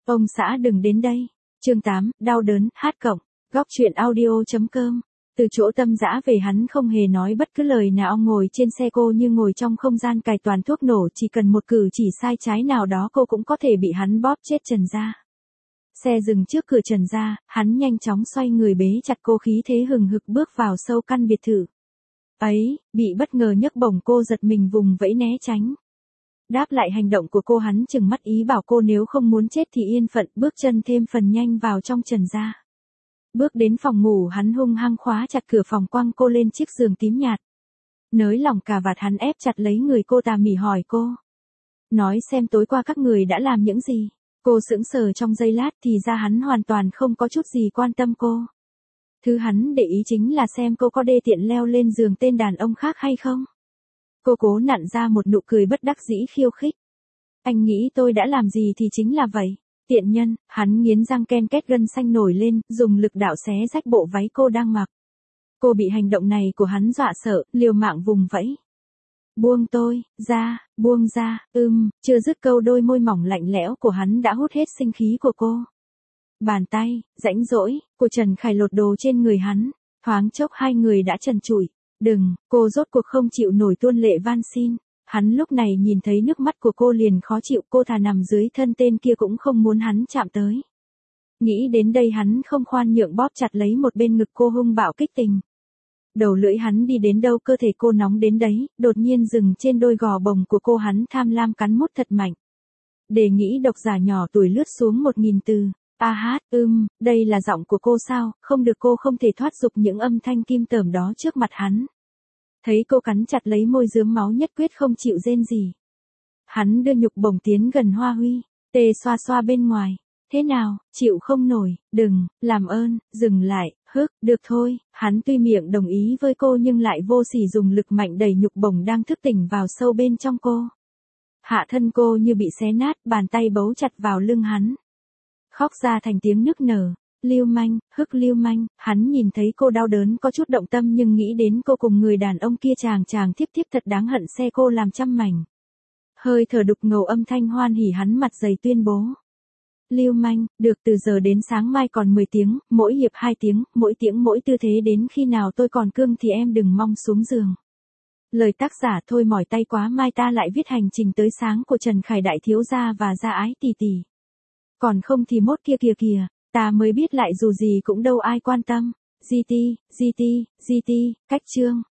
Ông xã đừng đến đây. Chương 8, đau đớn, hát cộng. Góc truyện audio.com. Từ chỗ tâm dã về hắn không hề nói bất cứ lời nào, ngồi trên xe cô như ngồi trong không gian cài toàn thuốc nổ, chỉ cần một cử chỉ sai trái nào đó cô cũng có thể bị hắn bóp chết trần ra. Xe dừng trước cửa trần ra, hắn nhanh chóng xoay người bế chặt cô, khí thế hừng hực bước vào sâu căn biệt thự. Ấy, bị bất ngờ nhấc bổng, cô giật mình vùng vẫy né tránh. Đáp lại hành động của cô, hắn trừng mắt ý bảo cô nếu không muốn chết thì yên phận, bước chân thêm phần nhanh vào trong trần ra. Bước đến phòng ngủ, hắn hung hăng khóa chặt cửa phòng, quăng cô lên chiếc giường tím nhạt. Nới lỏng cà vạt, hắn ép chặt lấy người cô, tà mỉ hỏi cô. Nói xem tối qua các người đã làm những gì. Cô sững sờ trong giây lát, thì ra hắn hoàn toàn không có chút gì quan tâm cô. Thứ hắn để ý chính là xem cô có đê tiện leo lên giường tên đàn ông khác hay không. Cô cố nặn ra một nụ cười bất đắc dĩ khiêu khích. Anh nghĩ tôi đã làm gì thì chính là vậy. Tiện nhân, hắn nghiến răng, ken két gân xanh nổi lên, dùng lực đạo xé rách bộ váy cô đang mặc. Cô bị hành động này của hắn dọa sợ, liều mạng vùng vẫy. Buông tôi ra, buông ra, chưa dứt câu, đôi môi mỏng lạnh lẽo của hắn đã hút hết sinh khí của cô. Bàn tay, rãnh rỗi, của Trần Khải lột đồ trên người hắn, thoáng chốc hai người đã trần trụi. Đừng, cô rốt cuộc không chịu nổi, tuôn lệ van xin. Hắn lúc này nhìn thấy nước mắt của cô liền khó chịu, cô thà nằm dưới thân tên kia cũng không muốn hắn chạm tới. Nghĩ đến đây hắn không khoan nhượng, bóp chặt lấy một bên ngực cô, hung bạo kích tình. Đầu lưỡi hắn đi đến đâu cơ thể cô nóng đến đấy, đột nhiên dừng trên đôi gò bồng của cô, hắn tham lam cắn mút thật mạnh. Đề nghĩ độc giả nhỏ tuổi lướt xuống 1000 từ. Đây là giọng của cô sao, không được, cô không thể thoát dục những âm thanh kim tởm đó trước mặt hắn. Thấy cô cắn chặt lấy môi rướm máu, nhất quyết không chịu rên gì. Hắn đưa nhục bổng tiến gần Hoa Huy, tê xoa xoa bên ngoài. Thế nào, chịu không nổi, đừng, làm ơn, dừng lại, được thôi. Hắn tuy miệng đồng ý với cô nhưng lại vô sỉ dùng lực mạnh đẩy nhục bổng đang thức tỉnh vào sâu bên trong cô. Hạ thân cô như bị xé nát, bàn tay bấu chặt vào lưng hắn. Khóc ra thành tiếng nức nở. Lưu manh, lưu manh. Hắn nhìn thấy cô đau đớn có chút động tâm, nhưng nghĩ đến cô cùng người đàn ông kia chàng thiếp thật đáng hận, xe cô làm trăm mảnh. Hơi thở đục ngầu, âm thanh hoan hỉ, hắn mặt dày tuyên bố. Lưu manh, được, từ giờ đến sáng mai còn 10 tiếng, mỗi hiệp 2 tiếng, mỗi tiếng mỗi tư thế, đến khi nào tôi còn cương thì em đừng mong xuống giường. Lời tác giả: thôi mỏi tay quá, mai ta lại viết hành trình tới sáng của Trần Khải đại thiếu gia và gia ái tỷ tỷ. Còn không thì mốt kìa, ta mới biết lại, dù gì cũng đâu ai quan tâm. GT, cách chương.